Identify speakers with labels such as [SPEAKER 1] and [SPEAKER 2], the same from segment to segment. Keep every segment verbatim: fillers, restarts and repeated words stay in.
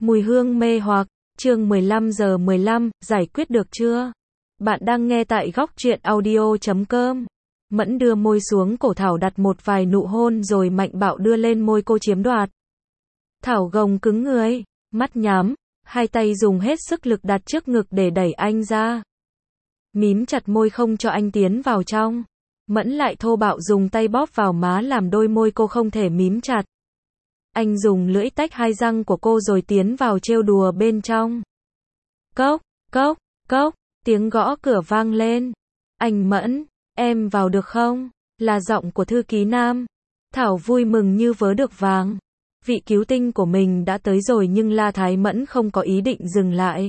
[SPEAKER 1] Mùi hương mê hoặc, chương mười lăm giờ mười lăm, giải quyết được chưa? Bạn đang nghe tại góc truyện audio chấm com. Mẫn đưa môi xuống cổ Thảo đặt một vài nụ hôn rồi mạnh bạo đưa lên môi cô chiếm đoạt. Thảo gồng cứng người, mắt nhắm, hai tay dùng hết sức lực đặt trước ngực để đẩy anh ra. Mím chặt môi không cho anh tiến vào trong. Mẫn lại thô bạo dùng tay bóp vào má làm đôi môi cô không thể mím chặt. Anh dùng lưỡi tách hai răng của cô rồi tiến vào trêu đùa bên trong. Cốc, cốc, cốc, tiếng gõ cửa vang lên. Anh Mẫn, em vào được không? Là giọng của thư ký nam. Thảo vui mừng như vớ được vàng. Vị cứu tinh của mình đã tới rồi nhưng La Thái Mẫn không có ý định dừng lại.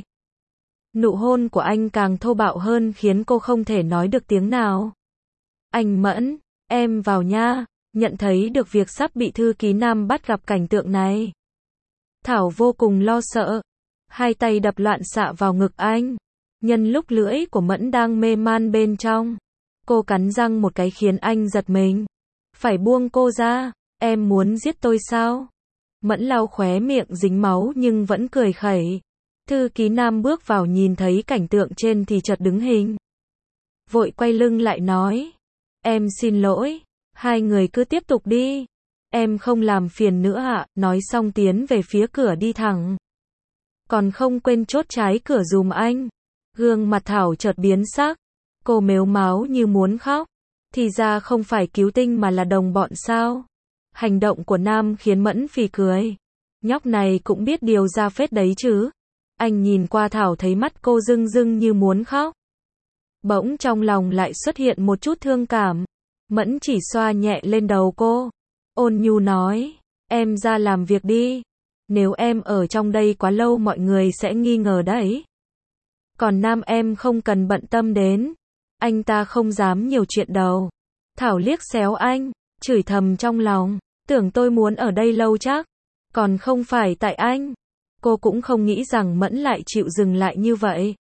[SPEAKER 1] Nụ hôn của anh càng thô bạo hơn khiến cô không thể nói được tiếng nào. Anh Mẫn, em vào nha. Nhận thấy được việc sắp bị thư ký nam bắt gặp cảnh tượng này. Thảo vô cùng lo sợ. Hai tay đập loạn xạ vào ngực anh. Nhân lúc lưỡi của Mẫn đang mê man bên trong. Cô cắn răng một cái khiến anh giật mình. Phải buông cô ra. Em muốn giết tôi sao? Mẫn lau khóe miệng dính máu nhưng vẫn cười khẩy. Thư ký nam bước vào nhìn thấy cảnh tượng trên thì chợt đứng hình. Vội quay lưng lại nói. Em xin lỗi. Hai người cứ tiếp tục đi. Em không làm phiền nữa ạ. Nói xong tiến về phía cửa đi thẳng. Còn không quên chốt trái cửa dùm anh. Gương mặt Thảo chợt biến sắc. Cô mếu máo như muốn khóc. Thì ra không phải cứu tinh mà là đồng bọn sao. Hành động của Nam khiến Mẫn phì cười. Nhóc này cũng biết điều ra phết đấy chứ. Anh nhìn qua Thảo thấy mắt cô rưng rưng như muốn khóc. Bỗng trong lòng lại xuất hiện một chút thương cảm. Mẫn chỉ xoa nhẹ lên đầu cô. Ôn nhu nói. Em ra làm việc đi. Nếu em ở trong đây quá lâu mọi người sẽ nghi ngờ đấy. Còn Nam em không cần bận tâm đến. Anh ta không dám nhiều chuyện đâu. Thảo liếc xéo anh. Chửi thầm trong lòng. Tưởng tôi muốn ở đây lâu chắc. Còn không phải tại anh. Cô cũng không nghĩ rằng Mẫn lại chịu dừng lại như vậy.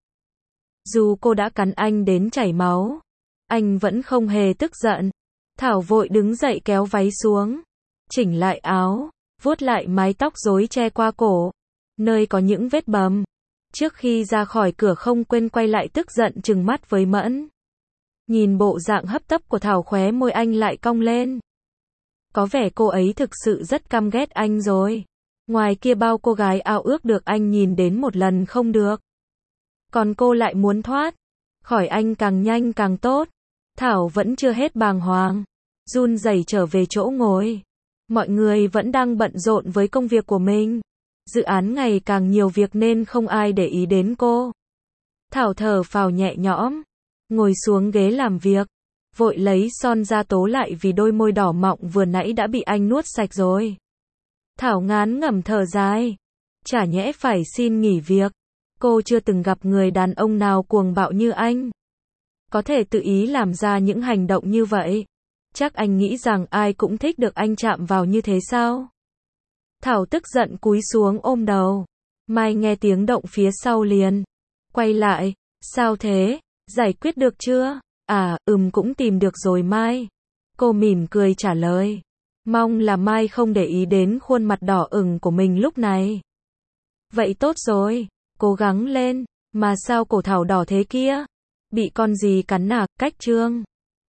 [SPEAKER 1] Dù cô đã cắn anh đến chảy máu. Anh vẫn không hề tức giận. Thảo vội đứng dậy kéo váy xuống. Chỉnh lại áo. Vuốt lại mái tóc rối che qua cổ. Nơi có những vết bầm. Trước khi ra khỏi cửa không quên quay lại tức giận trừng mắt với Mẫn. Nhìn bộ dạng hấp tấp của Thảo khóe môi anh lại cong lên. Có vẻ cô ấy thực sự rất căm ghét anh rồi. Ngoài kia bao cô gái ao ước được anh nhìn đến một lần không được. Còn cô lại muốn thoát khỏi anh càng nhanh càng tốt. Thảo vẫn chưa hết bàng hoàng. Run rẩy trở về chỗ ngồi. Mọi người vẫn đang bận rộn với công việc của mình. Dự án ngày càng nhiều việc nên không ai để ý đến cô. Thảo thở phào nhẹ nhõm. Ngồi xuống ghế làm việc. Vội lấy son ra tố lại vì đôi môi đỏ mọng vừa nãy đã bị anh nuốt sạch rồi. Thảo ngán ngẩm thở dài. Chả nhẽ phải xin nghỉ việc. Cô chưa từng gặp người đàn ông nào cuồng bạo như anh. Có thể tự ý làm ra những hành động như vậy. Chắc anh nghĩ rằng ai cũng thích được anh chạm vào như thế sao? Thảo tức giận cúi xuống ôm đầu. Mai nghe tiếng động phía sau liền. Quay lại. Sao thế? Giải quyết được chưa? À, ừm cũng tìm được rồi Mai. Cô mỉm cười trả lời. Mong là Mai không để ý đến khuôn mặt đỏ ửng của mình lúc này. Vậy tốt rồi. Cố gắng lên. Mà sao cổ Thảo đỏ thế kia? Bị con gì cắn à? Cách trương.